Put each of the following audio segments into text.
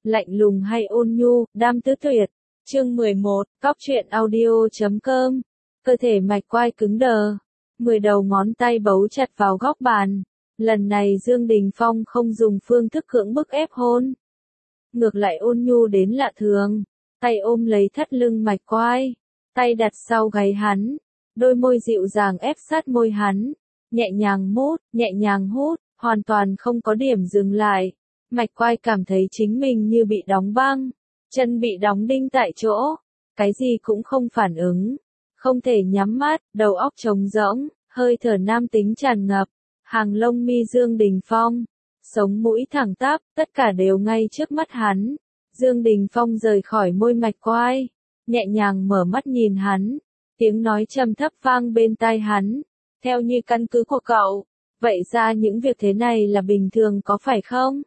lạnh lùng hay ôn nhu, đam tứ tuyệt. Chương 11, Cóc truyện audio.com. Cơ thể Mạch Quai cứng đờ, 10 đầu ngón tay bấu chặt vào góc bàn. Lần này Dương Đình Phong không dùng phương thức cưỡng bức ép hôn, ngược lại ôn nhu đến lạ thường, tay ôm lấy thắt lưng Mạch Quai, tay đặt sau gáy hắn, đôi môi dịu dàng ép sát môi hắn, nhẹ nhàng mút, nhẹ nhàng hút, hoàn toàn không có điểm dừng lại. Mạch Quai cảm thấy chính mình như bị đóng băng, chân bị đóng đinh tại chỗ, cái gì cũng không phản ứng, không thể nhắm mắt, đầu óc trống rỗng, hơi thở nam tính tràn ngập, hàng lông mi Dương Đình Phong, sống mũi thẳng tắp, tất cả đều ngay trước mắt hắn. Dương Đình Phong rời khỏi môi Mạch Quai, nhẹ nhàng mở mắt nhìn hắn, tiếng nói trầm thấp vang bên tai hắn, theo như căn cứ của cậu, vậy ra những việc thế này là bình thường có phải không?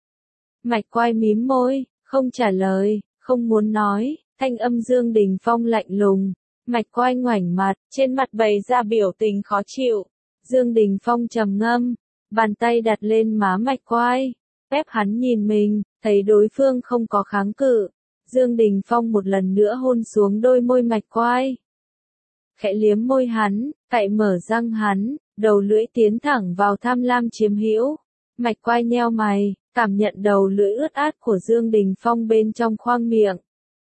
Mạch Quai mím môi, không trả lời, không muốn nói, thanh âm Dương Đình Phong lạnh lùng. Mạch Quai ngoảnh mặt, trên mặt bày ra biểu tình khó chịu. Dương Đình Phong trầm ngâm, bàn tay đặt lên má Mạch Quai, ép hắn nhìn mình, thấy đối phương không có kháng cự. Dương Đình Phong một lần nữa hôn xuống đôi môi Mạch Quai, khẽ liếm môi hắn, cạy mở răng hắn, đầu lưỡi tiến thẳng vào tham lam chiếm hữu. Mạch Quai nheo mày, cảm nhận đầu lưỡi ướt át của Dương Đình Phong bên trong khoang miệng.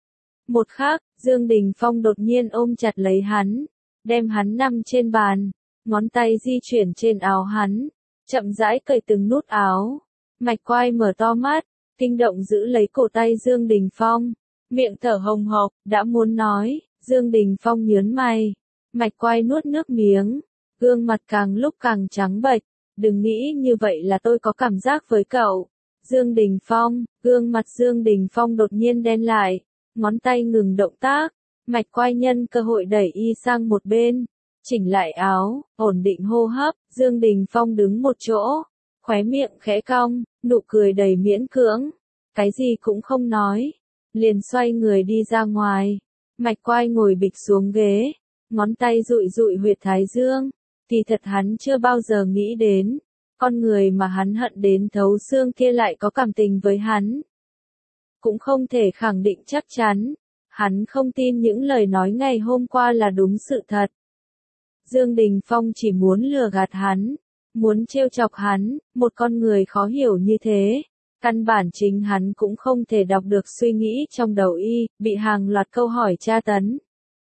Một khắc, Dương Đình Phong đột nhiên ôm chặt lấy hắn, đem hắn nằm trên bàn, ngón tay di chuyển trên áo hắn, chậm rãi cởi từng nút áo. Mạch Quai mở to mắt, kinh động giữ lấy cổ tay Dương Đình Phong, miệng thở hồng hộc, đã muốn nói. Dương Đình Phong nhớn mày, Mạch Quai nuốt nước miếng, gương mặt càng lúc càng trắng bệch, đừng nghĩ như vậy là tôi có cảm giác với cậu. Dương Đình Phong, gương mặt Dương Đình Phong đột nhiên đen lại, ngón tay ngừng động tác, Mạch Quai nhân cơ hội đẩy y sang một bên, chỉnh lại áo, ổn định hô hấp. Dương Đình Phong đứng một chỗ, khóe miệng khẽ cong, nụ cười đầy miễn cưỡng, cái gì cũng không nói, liền xoay người đi ra ngoài. Mạch Quai ngồi bịch xuống ghế, ngón tay dụi dụi huyệt thái dương, thì thật hắn chưa bao giờ nghĩ đến, con người mà hắn hận đến thấu xương kia lại có cảm tình với hắn. Cũng không thể khẳng định chắc chắn, hắn không tin những lời nói ngày hôm qua là đúng sự thật. Dương Đình Phong chỉ muốn lừa gạt hắn, muốn trêu chọc hắn, một con người khó hiểu như thế. Căn bản chính hắn cũng không thể đọc được suy nghĩ trong đầu y, bị hàng loạt câu hỏi tra tấn.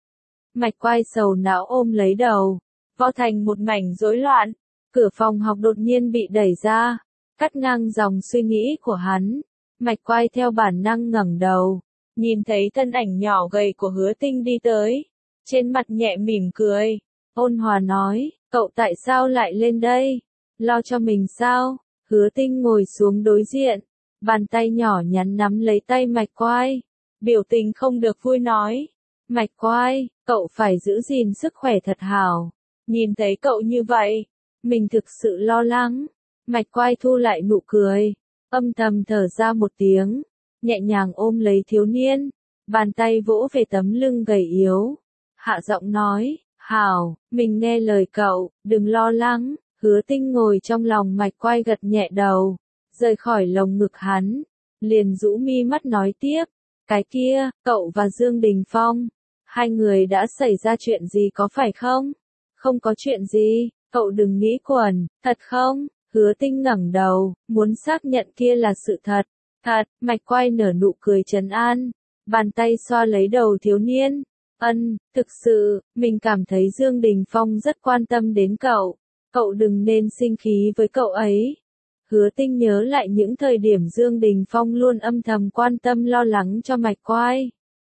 Mạch Quai sầu não ôm lấy đầu, vo thành một mảnh rối loạn. Cửa phòng học đột nhiên bị đẩy ra, cắt ngang dòng suy nghĩ của hắn. Mạch Quai theo bản năng ngẩng đầu, nhìn thấy thân ảnh nhỏ gầy của Hứa Tinh đi tới, trên mặt nhẹ mỉm cười, ôn hòa nói, cậu tại sao lại lên đây? Lo cho mình sao? Hứa Tinh ngồi xuống đối diện, bàn tay nhỏ nhắn nắm lấy tay Mạch Quai, biểu tình không được vui nói, Mạch Quai, cậu phải giữ gìn sức khỏe thật hảo, nhìn thấy cậu như vậy, mình thực sự lo lắng. Mạch Quai thu lại nụ cười, âm thầm thở ra một tiếng, nhẹ nhàng ôm lấy thiếu niên, bàn tay vỗ về tấm lưng gầy yếu, hạ giọng nói, hảo, mình nghe lời cậu, đừng lo lắng. Hứa Tinh ngồi trong lòng Mạch Quai gật nhẹ đầu, rời khỏi lồng ngực hắn, liền rũ mi mắt nói tiếp, cái kia, cậu và Dương Đình Phong, hai người đã xảy ra chuyện gì có phải không? Không có chuyện gì, cậu đừng nghĩ quẩn, thật không? Hứa Tinh ngẩng đầu, muốn xác nhận kia là sự thật. Thật, Mạch Quai nở nụ cười trấn an, bàn tay xoa lấy đầu thiếu niên. Thực sự, mình cảm thấy Dương Đình Phong rất quan tâm đến cậu. Cậu đừng nên sinh khí với cậu ấy. Hứa Tinh nhớ lại những thời điểm Dương Đình Phong luôn âm thầm quan tâm lo lắng cho Mạch Quai.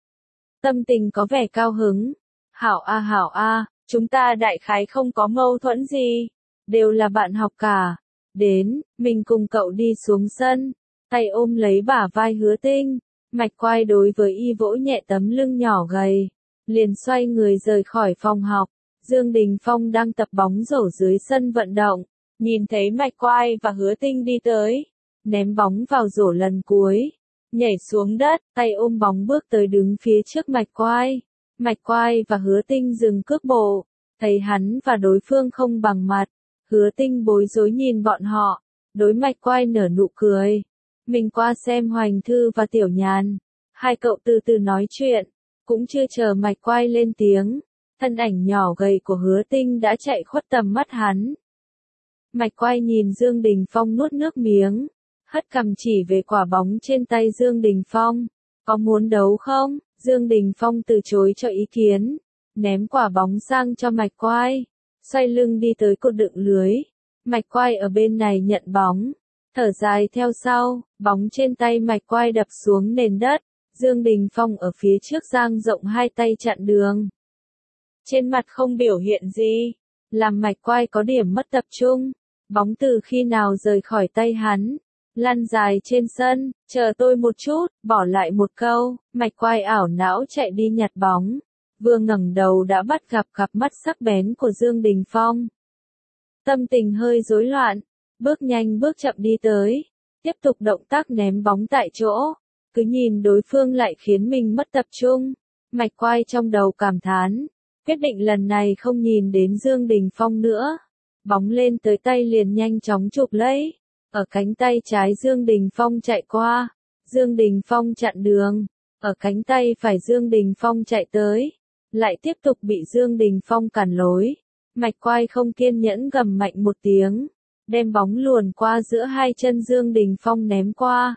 Tâm tình có vẻ cao hứng. Hảo a, chúng ta đại khái không có mâu thuẫn gì. Đều là bạn học cả. Đến, mình cùng cậu đi xuống sân. Tay ôm lấy bả vai Hứa Tinh. Mạch Quai đối với y vỗ nhẹ tấm lưng nhỏ gầy, liền xoay người rời khỏi phòng học. Dương Đình Phong đang tập bóng rổ dưới sân vận động, nhìn thấy Mạch Quai và Hứa Tinh đi tới, ném bóng vào rổ lần cuối, nhảy xuống đất, tay ôm bóng bước tới đứng phía trước Mạch Quai. Mạch Quai và Hứa Tinh dừng cước bộ, thấy hắn và đối phương không bằng mặt, Hứa Tinh bối rối nhìn bọn họ, đối Mạch Quai nở nụ cười, Mình qua xem Hoành Thư và Tiểu Nhàn. Hai cậu từ từ nói chuyện, cũng chưa chờ Mạch Quai lên tiếng. Thân ảnh nhỏ gầy của Hứa Tinh đã chạy khuất tầm mắt hắn. Mạch Quai nhìn Dương Đình Phong nuốt nước miếng, hất cằm chỉ về quả bóng trên tay Dương Đình Phong. Có muốn đấu không? Dương Đình Phong từ chối cho ý kiến, ném quả bóng sang cho Mạch Quai, xoay lưng đi tới cột đựng lưới. Mạch Quai ở bên này nhận bóng, thở dài theo sau, bóng trên tay Mạch Quai đập xuống nền đất. Dương Đình Phong ở phía trước dang rộng hai tay chặn đường. Trên mặt không biểu hiện gì, làm Mạch Quai có điểm mất tập trung. Bóng từ khi nào rời khỏi tay hắn, lăn dài trên sân, chờ tôi một chút, bỏ lại một câu. Mạch Quai ảo não chạy đi nhặt bóng. Vừa ngẩng đầu đã bắt gặp cặp mắt sắc bén của Dương Đình Phong. Tâm tình hơi rối loạn, bước nhanh bước chậm đi tới, tiếp tục động tác ném bóng tại chỗ. Cứ nhìn đối phương lại khiến mình mất tập trung. Mạch Quai trong đầu cảm thán, quyết định lần này không nhìn đến Dương Đình Phong nữa. Bóng lên tới tay liền nhanh chóng chụp lấy. Ở cánh tay trái Dương Đình Phong chạy qua, Dương Đình Phong chặn đường. Ở cánh tay phải Dương Đình Phong chạy tới, lại tiếp tục bị Dương Đình Phong cản lối. Mạch Quai không kiên nhẫn gầm mạnh một tiếng, đem bóng luồn qua giữa hai chân Dương Đình Phong ném qua.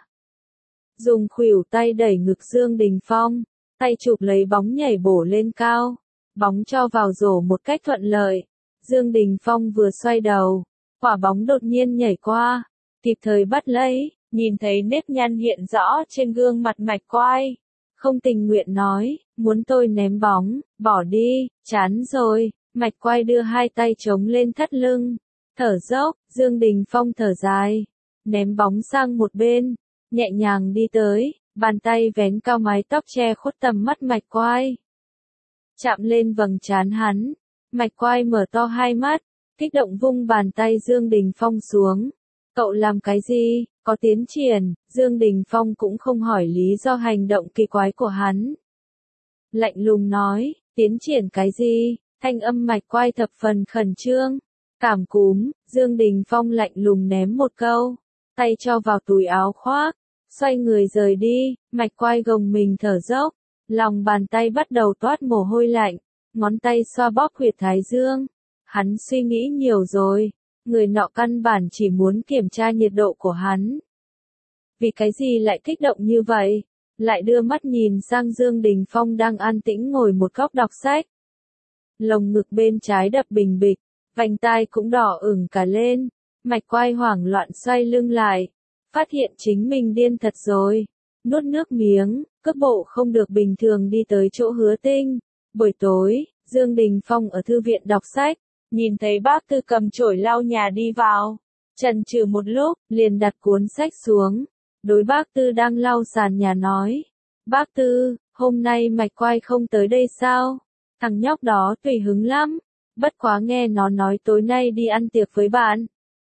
Dùng khuỷu tay đẩy ngực Dương Đình Phong, tay chụp lấy bóng nhảy bổ lên cao. Bóng cho vào rổ một cách thuận lợi. Dương Đình Phong vừa xoay đầu, quả bóng đột nhiên nhảy qua, kịp thời bắt lấy, nhìn thấy nếp nhăn hiện rõ trên gương mặt Mạch Quai. Không tình nguyện nói, muốn tôi ném bóng, bỏ đi, chán rồi. Mạch Quai đưa hai tay chống lên thắt lưng, thở dốc. Dương Đình Phong thở dài, ném bóng sang một bên, nhẹ nhàng đi tới, bàn tay vén cao mái tóc che khuất tầm mắt Mạch Quai. Chạm lên vầng trán hắn, Mạch Quai mở to hai mắt, kích động vung bàn tay Dương Đình Phong xuống. Cậu làm cái gì, có tiến triển? Dương Đình Phong cũng không hỏi lý do hành động kỳ quái của hắn. Lạnh lùng nói, tiến triển cái gì? Thanh âm Mạch Quai thập phần khẩn trương. Cảm cúm. Dương Đình Phong lạnh lùng ném một câu, tay cho vào túi áo khoác, xoay người rời đi. Mạch Quai gồng mình thở dốc, lòng bàn tay bắt đầu toát mồ hôi lạnh, ngón tay xoa bóp huyệt thái dương. Hắn suy nghĩ nhiều rồi, người nọ căn bản chỉ muốn kiểm tra nhiệt độ của hắn. Vì cái gì lại kích động như vậy? Lại đưa mắt nhìn sang Dương Đình Phong đang an tĩnh ngồi một góc đọc sách. Lồng ngực bên trái đập bình bịch, vành tai cũng đỏ ửng cả lên. Mạch Quai hoảng loạn xoay lưng lại, phát hiện chính mình điên thật rồi. Nuốt nước miếng, cước bộ không được bình thường đi tới chỗ Hứa Tinh. Buổi tối, Dương Đình Phong ở thư viện đọc sách, nhìn thấy bác Tư cầm chổi lau nhà đi vào. Chần chừ một lúc, liền đặt cuốn sách xuống. Đối bác Tư đang lau sàn nhà nói, bác Tư, hôm nay Mạch Quai không tới đây sao? Thằng nhóc đó tùy hứng lắm, bất quá nghe nó nói tối nay đi ăn tiệc với bạn.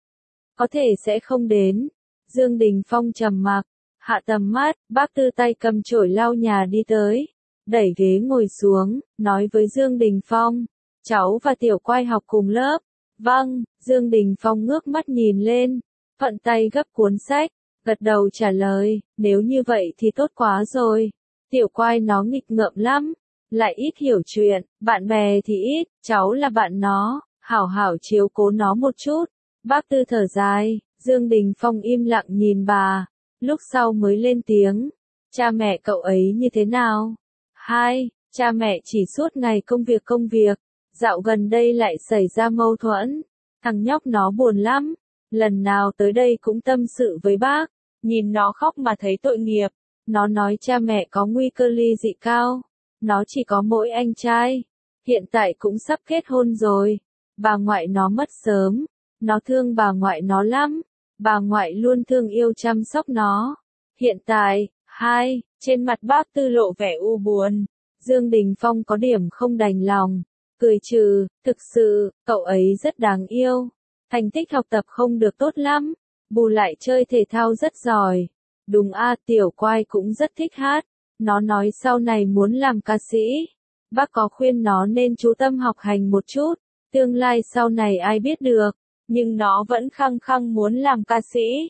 Có thể sẽ không đến. Dương Đình Phong trầm mặc, hạ tầm mắt. Bác Tư tay cầm chổi lau nhà đi tới, đẩy ghế ngồi xuống, nói với Dương Đình Phong, cháu và Tiểu Quai học cùng lớp. Vâng. Dương Đình Phong ngước mắt nhìn lên, thuận tay gấp cuốn sách, gật đầu trả lời, nếu như vậy thì tốt quá rồi. Tiểu Quai nó nghịch ngợm lắm, lại ít hiểu chuyện, bạn bè thì ít, cháu là bạn nó, hảo hảo chiếu cố nó một chút. Bác Tư thở dài. Dương Đình Phong im lặng nhìn bà, lúc sau mới lên tiếng, cha mẹ cậu ấy như thế nào? Hai, cha mẹ chỉ suốt ngày công việc, dạo gần đây lại xảy ra mâu thuẫn, thằng nhóc nó buồn lắm, lần nào tới đây cũng tâm sự với bác, nhìn nó khóc mà thấy tội nghiệp. Nó nói cha mẹ có nguy cơ ly dị cao, nó chỉ có mỗi anh trai, hiện tại cũng sắp kết hôn rồi, bà ngoại nó mất sớm, nó thương bà ngoại nó lắm, bà ngoại luôn thương yêu chăm sóc nó. Hiện tại, trên mặt bác Tư lộ vẻ u buồn. Dương Đình Phong có điểm không đành lòng, cười trừ, thực sự, cậu ấy rất đáng yêu, thành tích học tập không được tốt lắm, bù lại chơi thể thao rất giỏi. Đúng a, Tiểu Quai cũng rất thích hát, nó nói sau này muốn làm ca sĩ. Bác có khuyên nó nên chú tâm học hành một chút, tương lai sau này ai biết được, nhưng nó vẫn khăng khăng muốn làm ca sĩ.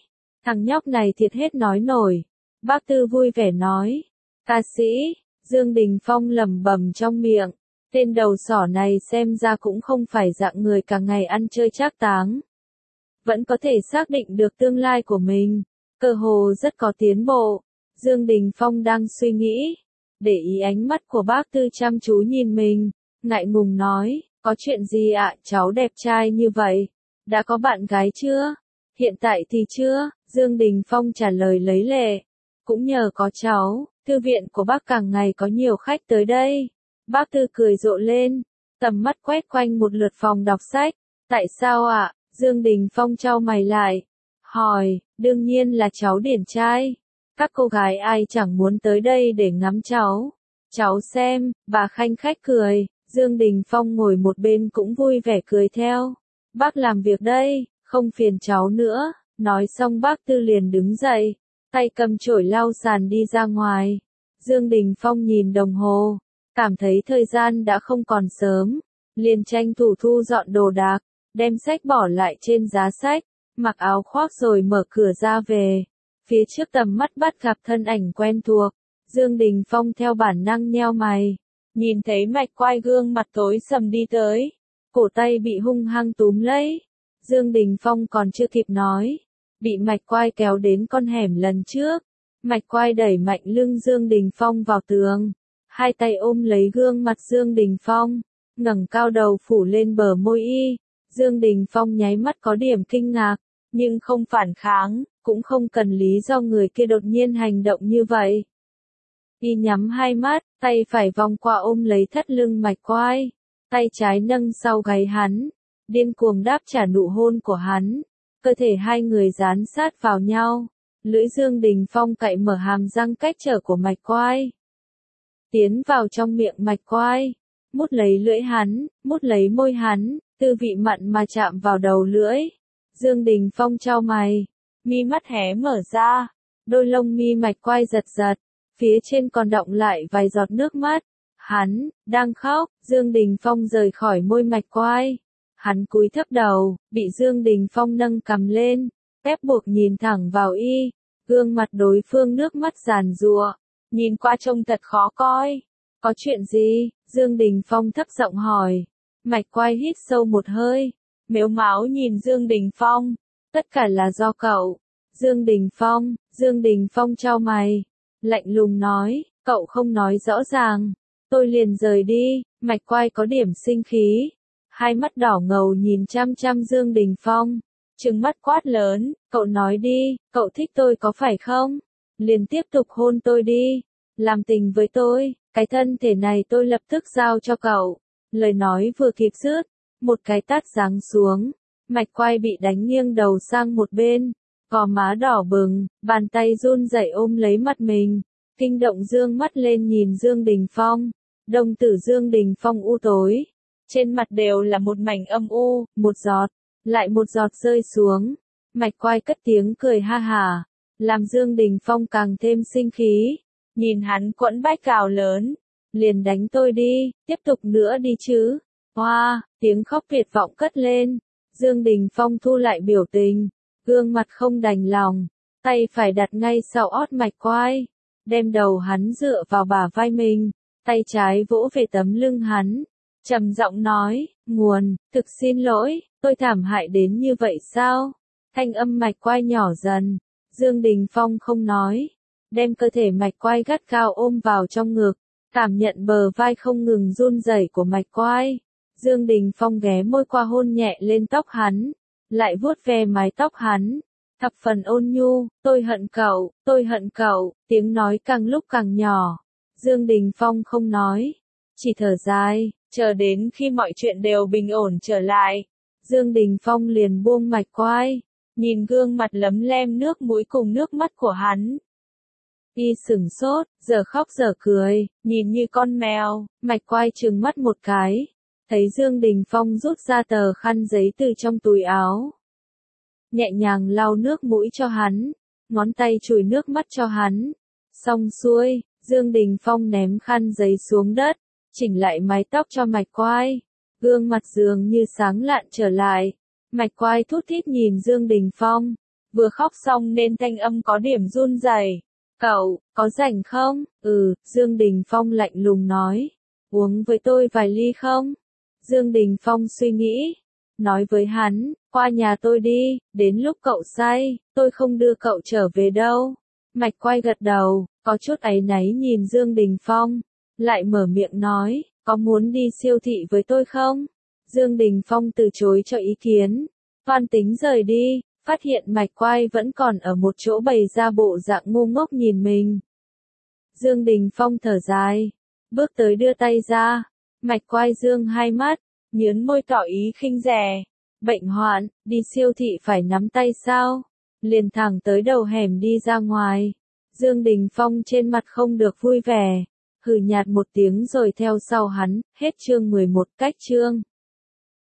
Thằng nhóc này thiệt hết nói nổi. Bác Tư vui vẻ nói. Ca sĩ, Dương Đình Phong lẩm bẩm trong miệng. Tên đầu sỏ này xem ra cũng không phải dạng người cả ngày ăn chơi trác táng. Vẫn có thể xác định được tương lai của mình. Cơ hồ rất có tiến bộ. Dương Đình Phong đang suy nghĩ. Để ý ánh mắt của bác Tư chăm chú nhìn mình. Ngại ngùng nói, có chuyện gì ạ, cháu đẹp trai như vậy? Đã có bạn gái chưa? Hiện tại thì chưa, Dương Đình Phong trả lời lấy lệ. Cũng nhờ có cháu, thư viện của bác càng ngày có nhiều khách tới đây. Bác Tư cười rộ lên, tầm mắt quét quanh một lượt phòng đọc sách. Tại sao ạ? Dương Đình Phong chau mày lại. Hỏi, đương nhiên là cháu điển trai. Các cô gái ai chẳng muốn tới đây để ngắm cháu. Cháu xem, bà khanh khách cười. Dương Đình Phong ngồi một bên cũng vui vẻ cười theo. Bác làm việc đây, không phiền cháu nữa. Nói xong bác Tư liền đứng dậy, tay cầm chổi lau sàn đi ra ngoài. Dương Đình Phong nhìn đồng hồ, cảm thấy thời gian đã không còn sớm, liền tranh thủ thu dọn đồ đạc, đem sách bỏ lại trên giá sách, mặc áo khoác rồi mở cửa ra về. Phía trước tầm mắt bắt gặp thân ảnh quen thuộc, Dương Đình Phong theo bản năng nheo mày, nhìn thấy Mạch Quai gương mặt tối sầm đi tới, cổ tay bị hung hăng túm lấy. Dương Đình Phong còn chưa kịp nói, bị Mạch Quai kéo đến con hẻm lần trước. Mạch Quai đẩy mạnh lưng Dương Đình Phong vào tường, hai tay ôm lấy gương mặt Dương Đình Phong, ngẩng cao đầu phủ lên bờ môi y. Dương Đình Phong nháy mắt có điểm kinh ngạc, nhưng không phản kháng, cũng không cần lý do người kia đột nhiên hành động như vậy. Y nhắm hai mắt, tay phải vòng qua ôm lấy thắt lưng Mạch Quai, tay trái nâng sau gáy hắn, điên cuồng đáp trả nụ hôn của hắn. Cơ thể hai người dán sát vào nhau, lưỡi Dương Đình Phong cạy mở hàm răng cách trở của Mạch Quai, tiến vào trong miệng Mạch Quai, mút lấy lưỡi hắn, mút lấy môi hắn, tư vị mặn mà chạm vào đầu lưỡi. Dương Đình Phong chau mày, mi mắt hé mở ra, đôi lông mi Mạch Quai giật giật, phía trên còn đọng lại vài giọt nước mắt. Hắn đang khóc. Dương Đình Phong rời khỏi môi Mạch Quai. Hắn cúi thấp đầu, bị Dương Đình Phong nâng cầm lên, ép buộc nhìn thẳng vào y. Gương mặt đối phương nước mắt giàn giụa, nhìn qua trông thật khó coi. Có chuyện gì? Dương Đình Phong thấp giọng hỏi. Mạch Quai hít sâu một hơi, mếu máo nhìn Dương Đình Phong. Tất cả là do cậu. Dương Đình Phong chau mày, lạnh lùng nói, cậu không nói rõ ràng, tôi liền rời đi. Mạch Quai có điểm sinh khí, hai mắt đỏ ngầu nhìn chăm chăm Dương Đình Phong, trừng mắt quát lớn, cậu nói đi, cậu thích tôi có phải không? Liền tiếp tục hôn tôi đi, làm tình với tôi, cái thân thể này tôi lập tức giao cho cậu. Lời nói vừa kịp dứt, một cái tát giáng xuống, Mạch Quai bị đánh nghiêng đầu sang một bên, gò má đỏ bừng, bàn tay run rẩy ôm lấy mặt mình, kinh động dương mắt lên nhìn Dương Đình Phong. Đồng tử Dương Đình Phong u tối, trên mặt đều là một mảnh âm u, một giọt, lại một giọt rơi xuống. Mạch Quai cất tiếng cười ha hả, làm Dương Đình Phong càng thêm sinh khí, nhìn hắn quẫn bách cào lớn, liền đánh tôi đi, tiếp tục nữa đi chứ. Hoa, tiếng khóc tuyệt vọng cất lên, Dương Đình Phong thu lại biểu tình, gương mặt không đành lòng, tay phải đặt ngay sau ót Mạch Quai, đem đầu hắn dựa vào bả vai mình, tay trái vỗ về tấm lưng hắn, trầm giọng nói, nguồn, thực xin lỗi, tôi thảm hại đến như vậy sao? Thanh âm Mạch Quai nhỏ dần, Dương Đình Phong không nói, đem cơ thể Mạch Quai gắt gao ôm vào trong ngực, cảm nhận bờ vai không ngừng run rẩy của Mạch Quai. Dương Đình Phong ghé môi qua hôn nhẹ lên tóc hắn, lại vuốt ve mái tóc hắn, thập phần ôn nhu, tôi hận cậu, tiếng nói càng lúc càng nhỏ. Dương Đình Phong không nói, chỉ thở dài, chờ đến khi mọi chuyện đều bình ổn trở lại. Dương Đình Phong liền buông Mạch Quai, nhìn gương mặt lấm lem nước mũi cùng nước mắt của hắn. Y sửng sốt, giờ khóc giờ cười, nhìn như con mèo. Mạch Quai trừng mắt một cái, thấy Dương Đình Phong rút ra tờ khăn giấy từ trong túi áo, nhẹ nhàng lau nước mũi cho hắn, ngón tay chùi nước mắt cho hắn. Xong xuôi, Dương Đình Phong ném khăn giấy xuống đất, chỉnh lại mái tóc cho Mạch Quai, gương mặt dường như sáng lạn trở lại. Mạch Quai thút thít nhìn Dương Đình Phong, vừa khóc xong nên thanh âm có điểm run rẩy. Cậu, có rảnh không? Dương Đình Phong lạnh lùng nói. Uống với tôi vài ly không? Dương Đình Phong suy nghĩ. Nói với hắn, qua nhà tôi đi, đến lúc cậu say, tôi không đưa cậu trở về đâu. Mạch Quay gật đầu, có chút áy náy nhìn Dương Đình Phong. Lại mở miệng nói, có muốn đi siêu thị với tôi không? Dương Đình Phong từ chối cho ý kiến. Toan tính rời đi, phát hiện Mạch Quay vẫn còn ở một chỗ bày ra bộ dạng ngu ngốc nhìn mình. Dương Đình Phong thở dài, bước tới đưa tay ra. Mạch Quay dương hai mắt, nhướng môi tỏ ý khinh rẻ. Bệnh hoạn, đi siêu thị phải nắm tay sao? Liền thẳng tới đầu hẻm đi ra ngoài. Dương Đình Phong trên mặt không được vui vẻ, hừ nhạt một tiếng rồi theo sau hắn. Hết chương 11. Cách chương